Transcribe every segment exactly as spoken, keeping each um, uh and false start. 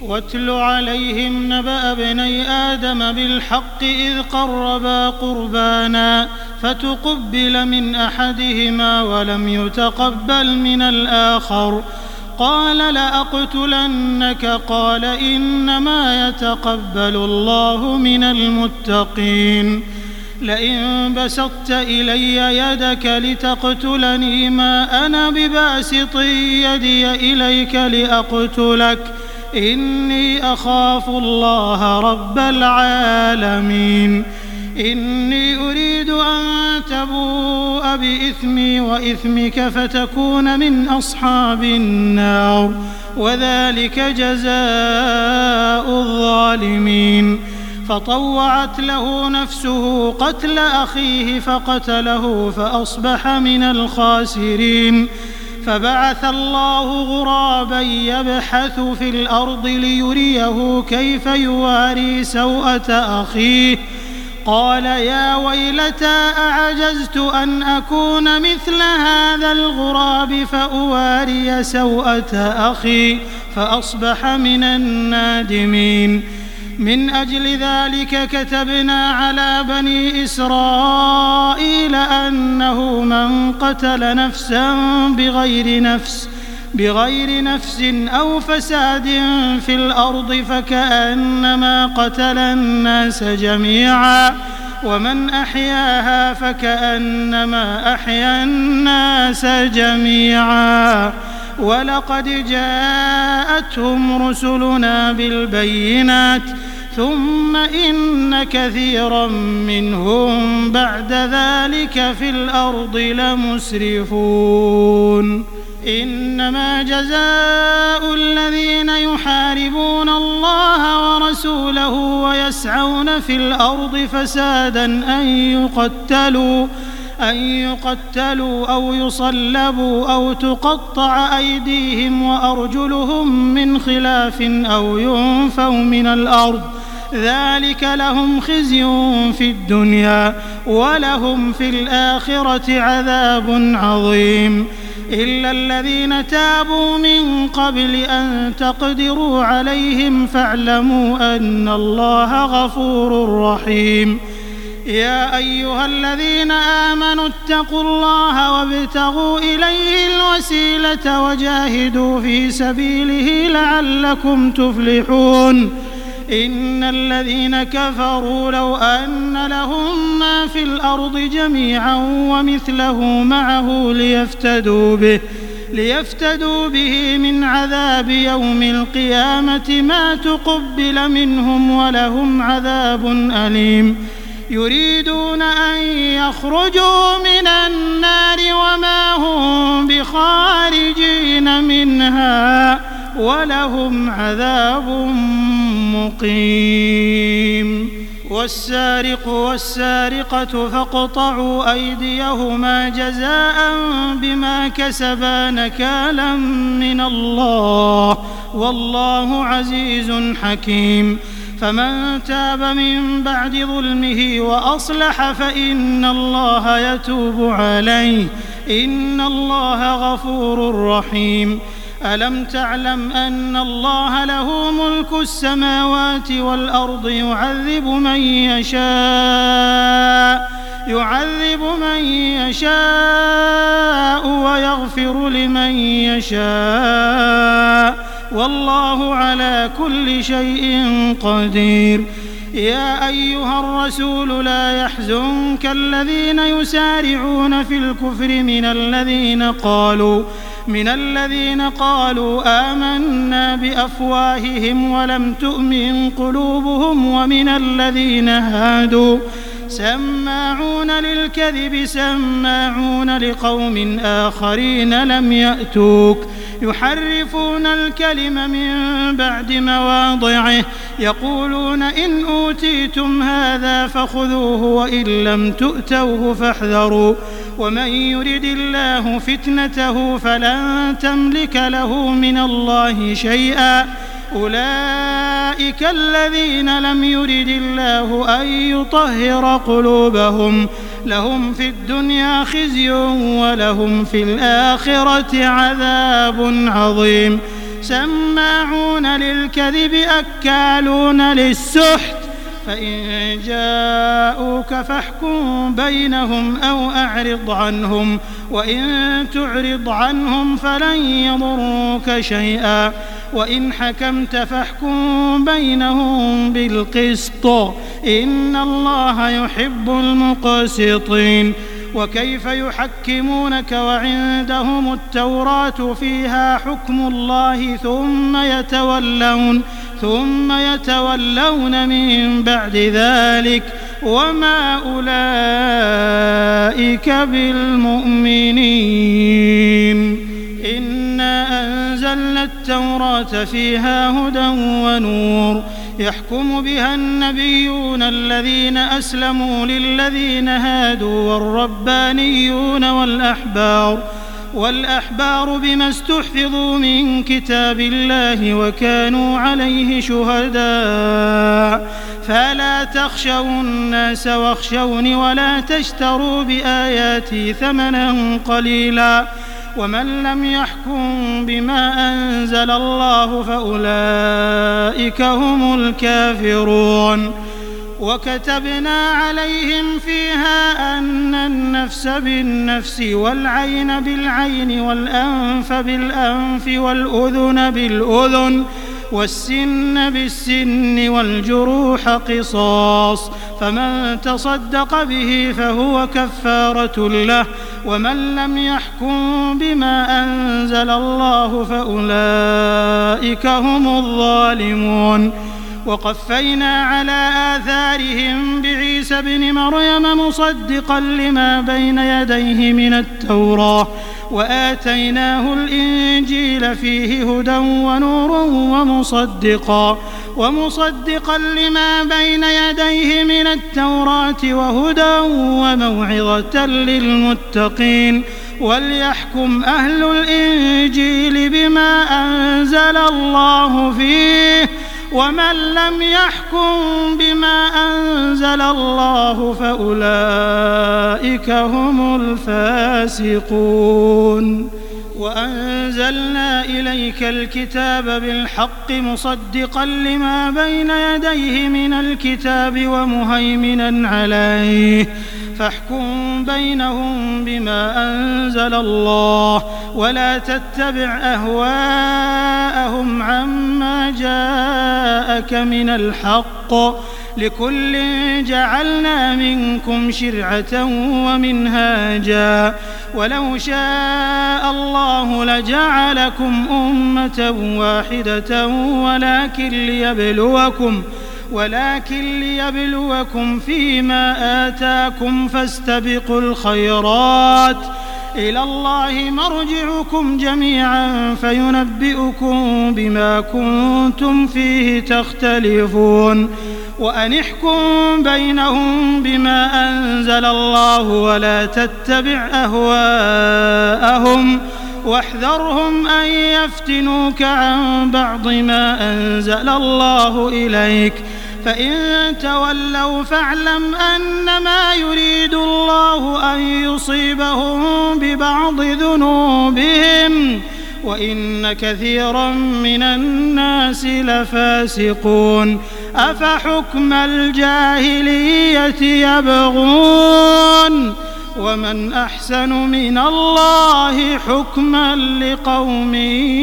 واتل عليهم نبأ ابني آدم بالحق إذ قربا قربانا فتقبل من أحدهما ولم يتقبل من الآخر قال لأقتلنك قال إنما يتقبل الله من المتقين لئن بسطت إلي يدك لتقتلني ما أنا بباسط يدي إليك لأقتلك إني أخاف الله رب العالمين إني أريد أن تبوء بإثمي وإثمك فتكون من أصحاب النار وذلك جزاء الظالمين فطوعت له نفسه قتل أخيه فقتله فأصبح من الخاسرين فبعث الله غرابا يبحث في الأرض ليريه كيف يواري سوءة أخيه قال يا ويلتى أعجزت أن أكون مثل هذا الغراب فأواري سوءة أخي فأصبح من النادمين من أجل ذلك كتبنا على بني إسرائيل أنه من قتل نفسا بغير نفس بغير نفس أو فساد في الأرض فكأنما قتل الناس جميعا ومن أحياها فكأنما أحيا الناس جميعا ولقد جاءتهم رسلنا بالبينات ثم إن كثيرا منهم بعد ذلك في الأرض لمسرفون إنما جزاء الذين يحاربون الله ورسوله ويسعون في الأرض فسادا أن يقتلوا أن يقتلوا أو يصلبوا أو تقطع أيديهم وأرجلهم من خلاف أو ينفوا من الأرض ذلك لهم خزي في الدنيا ولهم في الآخرة عذاب عظيم إلا الذين تابوا من قبل أن تقدروا عليهم فاعلموا أن الله غفور رحيم يا أيها الذين آمنوا اتقوا الله وابتغوا إليه الوسيلة وجاهدوا في سبيله لعلكم تفلحون إن الذين كفروا لو أن لهم ما في الأرض جميعا ومثله معه ليفتدوا به ليفتدوا به من عذاب يوم القيامة ما تقبل منهم ولهم عذاب أليم يريدون أن يخرجوا من النار وما هم بخارجين منها ولهم عذاب مقيم والسارق والسارقة فاقطعوا أيديهما جزاء بما كسبا نكالا من الله والله عزيز حكيم فمن تاب من بعد ظلمه وأصلح فإن الله يتوب عليه إن الله غفور رحيم ألم تعلم أن الله له ملك السماوات والأرض يعذب من يشاء يعذب من يشاء ويغفر لمن يشاء والله على كل شيء قدير يا أيها الرسول لا يحزنك الذين يسارعون في الكفر من الذين قالوا من الذين قالوا آمنا بأفواههم ولم تؤمن قلوبهم ومن الذين هادوا سماعون للكذب سماعون لقوم آخرين لم يأتوك يحرفون الكلم من بعد مواضعه يقولون إن أوتيتم هذا فخذوه وإن لم تؤتوه فاحذروا ومن يرد الله فتنته فلن تملك له من الله شيئا أولئك الذين لم يرد الله أن يطهر قلوبهم لهم في الدنيا خزي ولهم في الآخرة عذاب عظيم سماعون للكذب أكالون للسحت فإن جاءوك فاحكم بينهم أو أعرض عنهم وإن تعرض عنهم فلن يضروك شيئا وإن حكمت فاحكم بينهم بالقسط إن الله يحب المقسطين. وكيف يحكمونك وعندهم التوراة فيها حكم الله ثم يتولون ثم يتولون من بعد ذلك وما أولئك بالمؤمنين. إنا أنزلنا التوراة فيها هدى ونور يحكم بها النبيون الذين أسلموا للذين هادوا والربانيون والأحبار والأحبار بما استحفظوا من كتاب الله وكانوا عليه شهداء فلا تخشوا الناس واخشوني ولا تشتروا بآياتي ثمنا قليلا ومن لم يحكم بما أنزل الله فأولئك هم الكافرون. وكتبنا عليهم فيها أن النفس بالنفس والعين بالعين والأنف بالأنف والأذن بالأذن والسن بالسن والجروح قصاص فمن تصدق به فهو كفارة له ومن لم يحكم بما أنزل الله فأولئك هم الظالمون. وقفينا على آثارهم بعيسى ابن مريم مصدقا لما بين يديه من التوراة وآتيناه الإنجيل فيه هدى ونور ومصدقا ومصدقا لما بين يديه من التوراة وهدى وموعظة للمتقين. وليحكم أهل الإنجيل بما أنزل الله فيه ومن لم يحكم بما أنزل الله فأولئك هم الفاسقون. وأنزلنا إليك الكتاب بالحق مصدقا لما بين يديه من الكتاب ومهيمنا عليه فاحكم بينهم بما أنزل الله ولا تتبع أهواءهم عما جاءك من الحق لكل جعلنا منكم شرعة ومنهاجا ولو شاء الله لجعلكم أمة واحدة ولكن ليبلوكم ولكن ليبلوكم فيما آتاكم فاستبقوا الخيرات إلى الله مرجعكم جميعا فينبئكم بما كنتم فيه تختلفون. وأن احكم بينهم بما أنزل الله ولا تتبع أهواءهم واحذرهم أن يفتنوك عن بعض ما أنزل الله إليك فإن تولوا فاعلم أنما يريد الله أن يصيبهم ببعض ذنوبهم وإن كثيرا من الناس لفاسقون. أفحكم الجاهلية يبغون ومن أحسن من الله حكما لقوم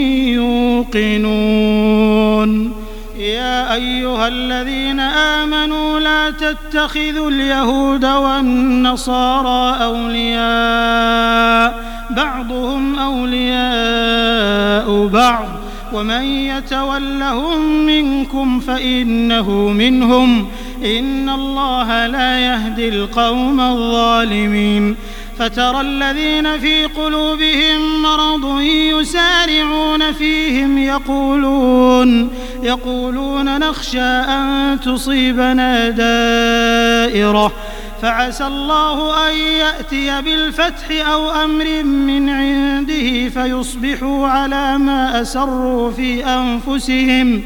يوقنون. يا أيها الذين آمنوا لا تتخذوا اليهود والنصارى أولياء بعضهم أولياء بعض ومن يتولهم منكم فإنه منهم إن الله لا يهدي القوم الظالمين. فترى الذين في قلوبهم مرض يسارعون فيهم يقولون يقولون نخشى أن تصيبنا دائرة فعسى الله أن يأتي بالفتح أو أمر من عنده فيصبحوا على ما أسروا في أنفسهم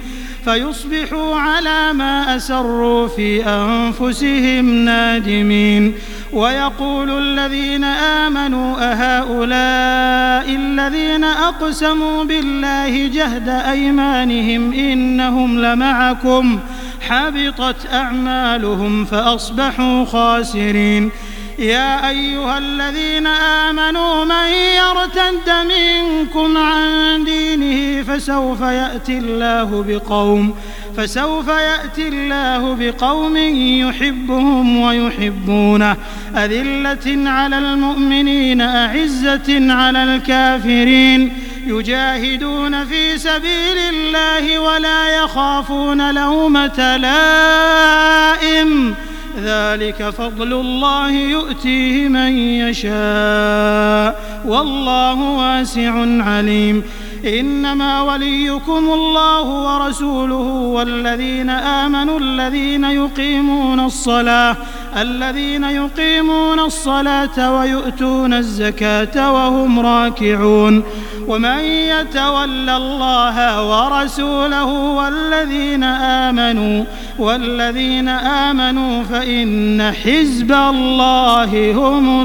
فيصبحوا على ما أسروا في أنفسهم نادمين. ويقول الذين آمنوا أهؤلاء الذين أقسموا بالله جهد أيمانهم إنهم لمعكم حبطت أعمالهم فأصبحوا خاسرين. يا أيها الذين آمنوا من يرتد منكم عن دينه فسوف يأتي الله بقوم فسوف يأتي الله بقوم يحبهم ويحبونه أذلة على المؤمنين أعزة على الكافرين يجاهدون في سبيل الله ولا يخافون لومة لائم ذلك فضل الله يؤتيه من يشاء والله واسع عليم. إنما وليكم الله ورسوله والذين آمنوا الذين يقيمون الصلاة الذين يقيمون الصلاة ويؤتون الزكاة وهم راكعون. ومن يتول الله ورسوله والذين آمنوا والذين آمنوا فإن حزب الله هم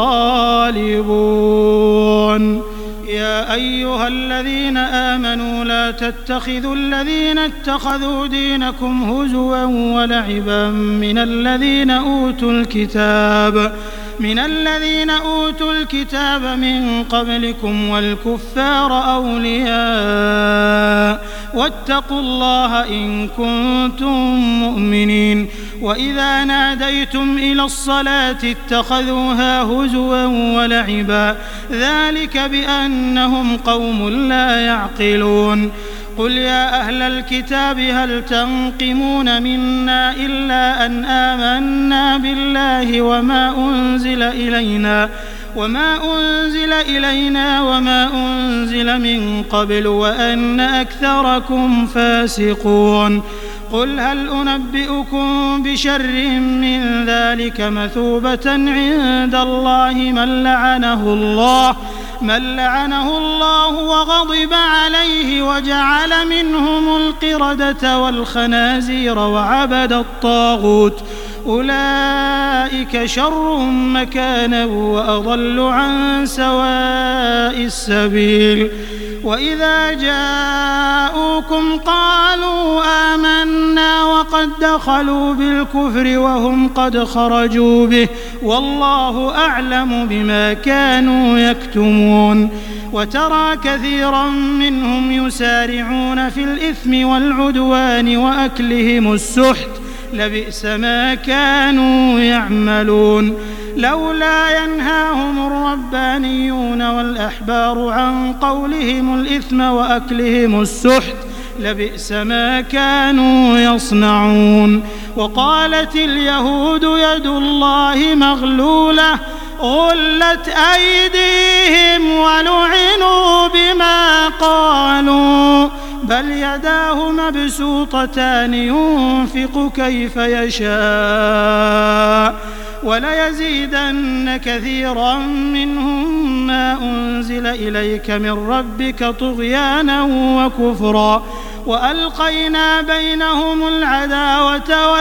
الغالبون. يا أيها الذين آمنوا لا تتخذوا الذين اتخذوا دينكم هزوا ولعبا من الذين أوتوا الكتاب من الذين أوتوا الكتاب من قبلكم والكفار أولياء واتقوا الله إن كنتم مؤمنين. وإذا ناديتم إلى الصلاة اتخذوها هزوا ولعبا ذلك بأنهم قوم لا يعقلون. قل يا أهل الكتاب هل تنقمون منا إلا أن آمنا بالله وما أنزل إلينا وما أنزل إلينا وما أنزل من قبل وأن أكثركم فاسقون. قل هل أنبئكم بشر من ذلك مثوبة عند الله من لعنه الله من لعنه الله وغضب عليه وجعل منهم القردة والخنازير وعبد الطاغوت أولئك شر مكانا وأضل عن سواء السبيل. وإذا جاءوكم قالوا آمنا وقد دخلوا بالكفر وهم قد خرجوا به والله أعلم بما كانوا يكتمون. وترى كثيرا منهم يسارعون في الإثم والعدوان وأكلهم السحت لبئس ما كانوا يعملون. لولا ينهاهم الربانيون والأحبار عن قولهم الإثم وأكلهم السحت لبئس ما كانوا يصنعون. وقالت اليهود يد الله مغلولة غلت أيديهم ولعنوا بما قالوا بل يداه مبسوطتان ينفق كيف يشاء وليزيدن كثيرا منهم ما أنزل إليك من ربك طغيانا وكفرا وألقينا بينهم العداوة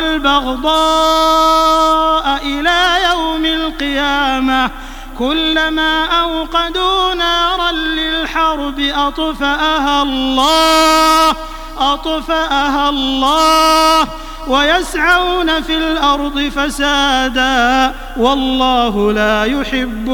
والبغضاء إلى يوم القيامة كلما أوقدوا نارا للحرب أطفأها الله أطفأها الله ويسعون في الأرض فسادا والله لا يحب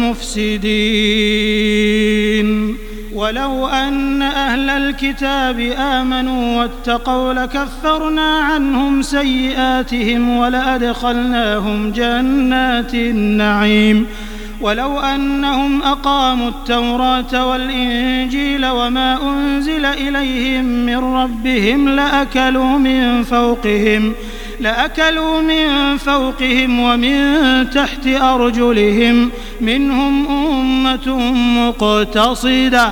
المفسدين. ولو أن أهل الكتاب آمنوا واتقوا لكفرنا عنهم سيئاتهم ولأدخلناهم جنات النعيم. ولو أنهم أقاموا التوراة والإنجيل وما أنزل إليهم من ربهم لأكلوا من فوقهم لأكلوا من فوقهم ومن تحت أرجلهم منهم أمة مقتصدة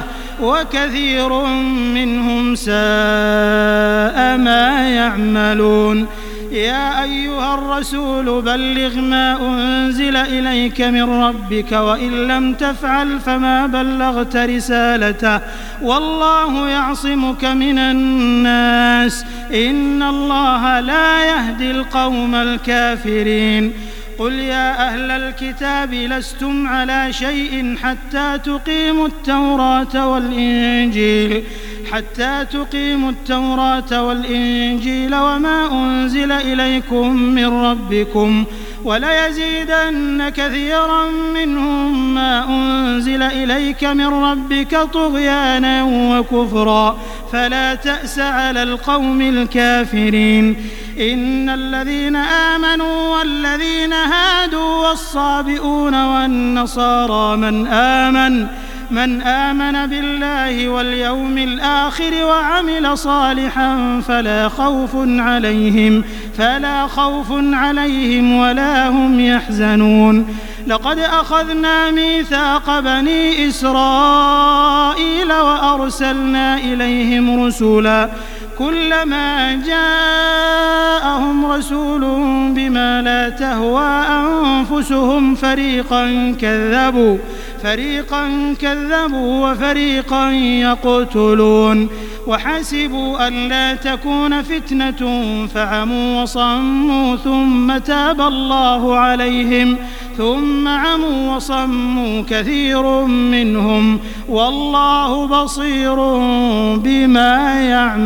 وكثير منهم ساء ما يعملون. يا أيها الرسول بلغ ما أنزل إليك من ربك وإن لم تفعل فما بلغت رسالته والله يعصمك من الناس إن الله لا يهدي القوم الكافرين قل يا أهل الكتاب لستم على شيء حتى تقيموا التوراة والإنجيل حتى تقيموا التوراة والإنجيل وما أنزل إليكم من ربكم وليزيدن كثيرا منهم ما أنزل إليك من ربك طغيانا وكفرا فلا تأس على القوم الكافرين إن الذين آمنوا والذين هادوا والصابئون والنصارى من آمن من آمن بالله واليوم الآخر وعمل صالحا فلا خوف عليهم فلا خوف عليهم ولا هم يحزنون لقد أخذنا ميثاق بني إسرائيل وأرسلنا إليهم رسلا كلما جاءهم رسول بما لا تهوى أنفسهم فريقا كذبوا فريقا كذبوا وفريقا يقتلون وحسبوا أن لا تكون فتنة فعموا وصموا ثم تاب الله عليهم ثم عموا وصموا كثير منهم والله بصير بما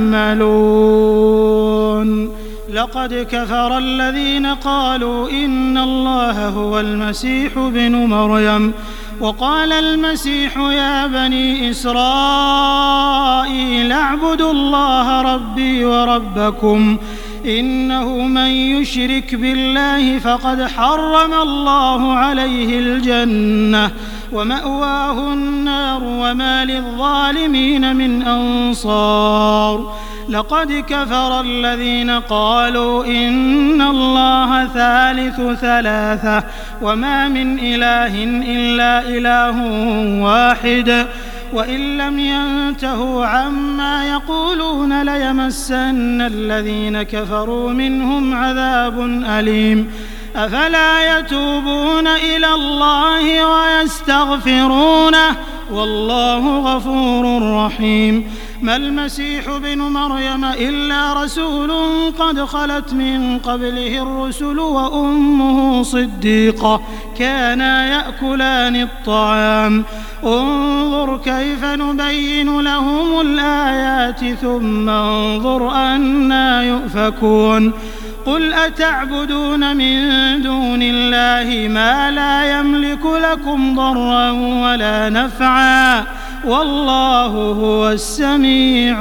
يعملون لقد كفر الذين قالوا إن الله هو المسيح ابن مريم وقال المسيح يا بني إسرائيل اعبدوا الله ربي وربكم إنه من يشرك بالله فقد حرم الله عليه الجنة ومأواه النار وما للظالمين من أنصار لقد كفر الذين قالوا إن الله ثالث ثلاثة وما من إله إلا إله واحد وإن لم ينتهوا عما يقولون ليمسن الذين كفروا منهم عذاب أليم أفلا يتوبون إلى الله ويستغفرونه والله غفور رحيم ما المسيح ابن مريم إلا رسول قد خلت من قبله الرسل وأمه صديقة كانا يأكلان الطعام انظر كيف نبين لهم الآيات ثم انظر أنا يؤفكون قل أتعبدون من دون الله ما لا يملك لكم ضرا ولا نفعا والله هو السميع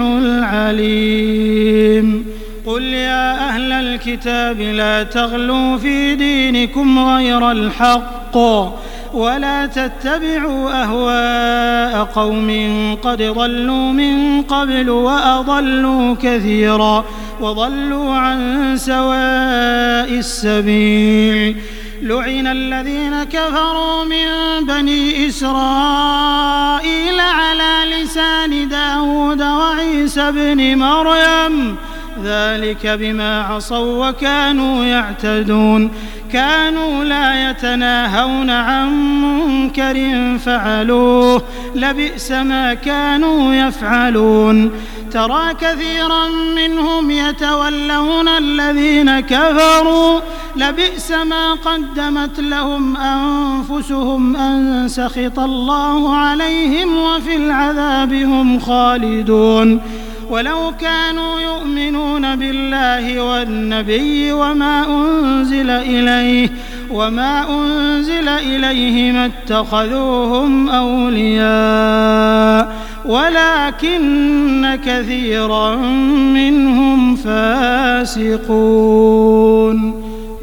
العليم قل يا أهل الكتاب لا تغلوا في دينكم غير الحق ولا تتبعوا أهواء قوم قد ضلوا من قبل وأضلوا كثيرا وضلوا عن سواء السبيل لعن الذين كفروا من بني إسرائيل على لسان داود وعيسى بن مريم ذلك بما عصوا وكانوا يعتدون كانوا لا يتناهون عن منكر فعلوه لبئس ما كانوا يفعلون ترى كثيرا منهم يتولون الذين كفروا لبئس ما قدمت لهم أنفسهم أن سخط الله عليهم وفي العذاب هم خالدون ولو كانوا يؤمنون بالله والنبي وما أنزل إليه وما أنزل إليه ما اتخذوهم أولياء ولكن كثيرا منهم فاسقون.